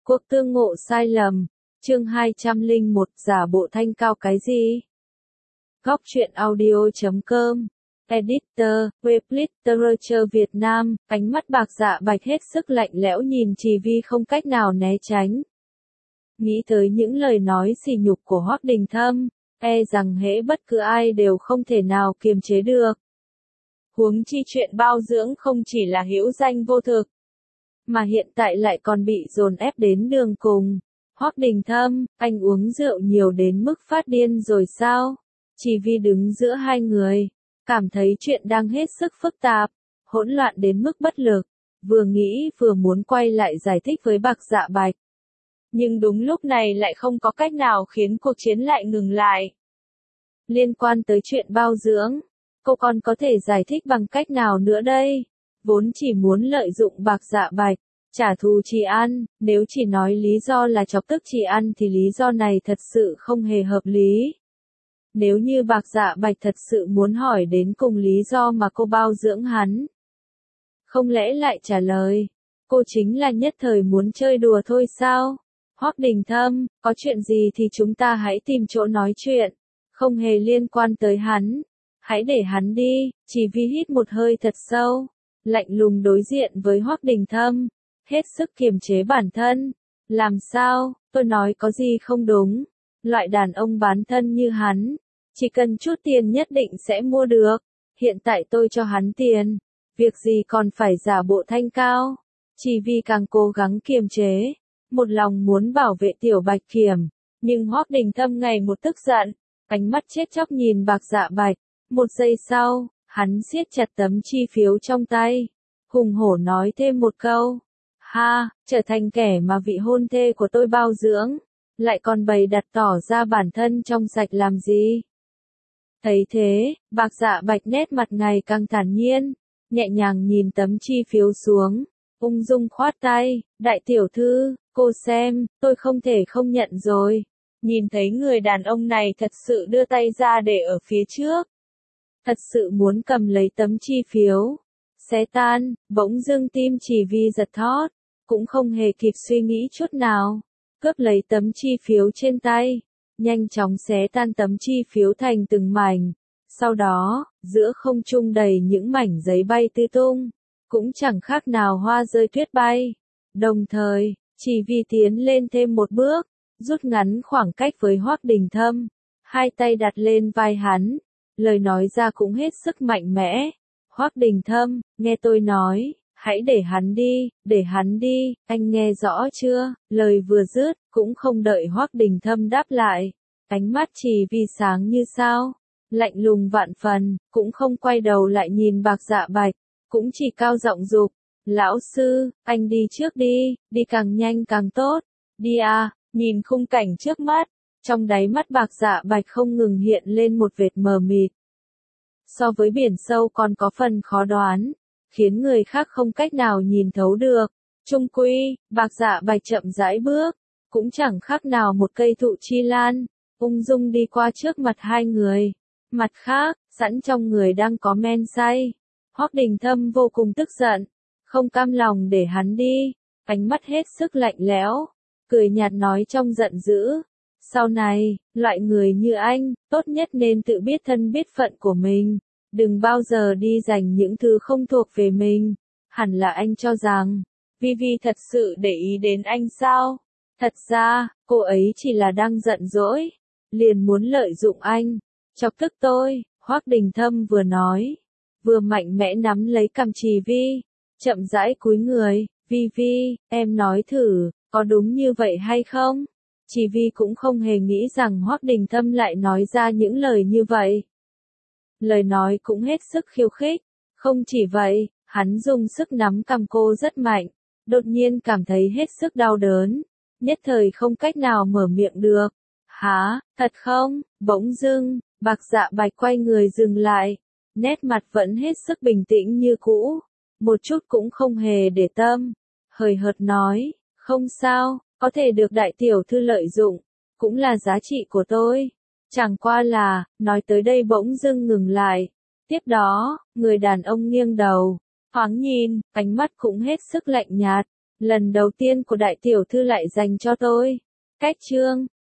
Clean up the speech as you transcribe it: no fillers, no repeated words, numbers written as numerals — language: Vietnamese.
Cuộc tương ngộ sai lầm, chương 201, giả bộ thanh cao cái gì? Góc truyện audio.com, editor, web literature Việt Nam, ánh mắt bạc dạ bạch hết sức lạnh lẽo nhìn Trì Vi không cách nào né tránh. Nghĩ tới những lời nói sỉ nhục của Hoắc Đình Thâm, e rằng hễ bất cứ ai đều không thể nào kiềm chế được. Huống chi chuyện bao dưỡng không chỉ là hữu danh vô thực, mà hiện tại lại còn bị dồn ép đến đường cùng. Hoắc Đình Thâm, anh uống rượu nhiều đến mức phát điên rồi sao? Trì Vi đứng giữa hai người, cảm thấy chuyện đang hết sức phức tạp, hỗn loạn đến mức bất lực, vừa nghĩ vừa muốn quay lại giải thích với Bạc Dạ Bạch. Nhưng đúng lúc này lại không có cách nào khiến cuộc chiến lại ngừng lại. Liên quan tới chuyện bao dưỡng, cô còn có thể giải thích bằng cách nào nữa đây? Vốn chỉ muốn lợi dụng Bạc Dạ Bạch, trả thù Trì An, nếu chỉ nói lý do là chọc tức Trì An thì lý do này thật sự không hề hợp lý. Nếu như Bạc Dạ Bạch thật sự muốn hỏi đến cùng lý do mà cô bao dưỡng hắn, không lẽ lại trả lời, cô chính là nhất thời muốn chơi đùa thôi sao? Hoắc Đình Thâm, có chuyện gì thì chúng ta hãy tìm chỗ nói chuyện, không hề liên quan tới hắn. Hãy để hắn đi. Trì Vi hít một hơi thật sâu, lạnh lùng đối diện với Hoắc Đình Thâm, hết sức kiềm chế bản thân. Làm sao, tôi nói có gì không đúng? Loại đàn ông bán thân như hắn, chỉ cần chút tiền nhất định sẽ mua được. Hiện tại tôi cho hắn tiền, việc gì còn phải giả bộ thanh cao? Trì Vi càng cố gắng kiềm chế, một lòng muốn bảo vệ Tiểu Bạch Kiểm, nhưng Hoắc Đình Thâm ngày một tức giận, ánh mắt chết chóc nhìn Bạc Dạ Bạch. Một giây sau, hắn siết chặt tấm chi phiếu trong tay, hùng hổ nói thêm một câu. Ha, trở thành kẻ mà vị hôn thê của tôi bao dưỡng, lại còn bày đặt tỏ ra bản thân trong sạch làm gì? Thấy thế, Bạc Dạ Bạch nét mặt ngày càng thản nhiên, nhẹ nhàng nhìn tấm chi phiếu xuống, ung dung khoát tay, đại tiểu thư, cô xem, tôi không thể không nhận rồi. Nhìn thấy người đàn ông này thật sự đưa tay ra để ở phía trước, thật sự muốn cầm lấy tấm chi phiếu, xé tan, bỗng dưng tim Trì Vi giật thót, cũng không hề kịp suy nghĩ chút nào, cướp lấy tấm chi phiếu trên tay, nhanh chóng xé tan tấm chi phiếu thành từng mảnh, sau đó, giữa không trung đầy những mảnh giấy bay tứ tung, cũng chẳng khác nào hoa rơi tuyết bay. Đồng thời, Trì Vi tiến lên thêm một bước, rút ngắn khoảng cách với Hoắc Đình Thâm, hai tay đặt lên vai hắn. Lời nói ra cũng hết sức mạnh mẽ. Hoắc Đình Thâm, nghe tôi nói, hãy để hắn đi, anh nghe rõ chưa? Lời vừa dứt, cũng không đợi Hoắc Đình Thâm đáp lại. Ánh mắt Trì Vi sáng như sao, lạnh lùng vạn phần, cũng không quay đầu lại nhìn Bạc Dạ Bạch, cũng chỉ cao giọng dục, lão sư, anh đi trước đi, đi càng nhanh càng tốt, đi à, nhìn khung cảnh trước mắt. Trong đáy mắt Bạc Dạ Bạch không ngừng hiện lên một vệt mờ mịt. So với biển sâu còn có phần khó đoán, khiến người khác không cách nào nhìn thấu được. Chung quy, Bạc Dạ Bạch chậm rãi bước, cũng chẳng khác nào một cây thụ chi lan, ung dung đi qua trước mặt hai người. Mặt khác, sẵn trong người đang có men say. Hoắc Đình Thâm vô cùng tức giận, không cam lòng để hắn đi, ánh mắt hết sức lạnh lẽo, cười nhạt nói trong giận dữ. Sau này, loại người như anh, tốt nhất nên tự biết thân biết phận của mình, đừng bao giờ đi giành những thứ không thuộc về mình. Hẳn là anh cho rằng, Vi thật sự để ý đến anh sao? Thật ra, cô ấy chỉ là đang giận dỗi, liền muốn lợi dụng anh, chọc tức tôi. Hoắc Đình Thâm vừa nói, vừa mạnh mẽ nắm lấy cằm Trì Vi, chậm rãi cúi người. Vi, em nói thử, có đúng như vậy hay không? Trì Vi cũng không hề nghĩ rằng Hoắc Đình Thâm lại nói ra những lời như vậy. Lời nói cũng hết sức khiêu khích. Không chỉ vậy, hắn dùng sức nắm cằm cô rất mạnh, đột nhiên cảm thấy hết sức đau đớn, nhất thời không cách nào mở miệng được. Hả, thật không? Bỗng dưng, Bạc Dạ Bạch quay người dừng lại, nét mặt vẫn hết sức bình tĩnh như cũ, một chút cũng không hề để tâm, hời hợt nói, không sao. Có thể được đại tiểu thư lợi dụng, cũng là giá trị của tôi. Chẳng qua là, nói tới đây bỗng dưng ngừng lại. Tiếp đó, người đàn ông nghiêng đầu, thoáng nhìn, ánh mắt cũng hết sức lạnh nhạt, Lần đầu tiên của đại tiểu thư lại dành cho tôi. Cách chương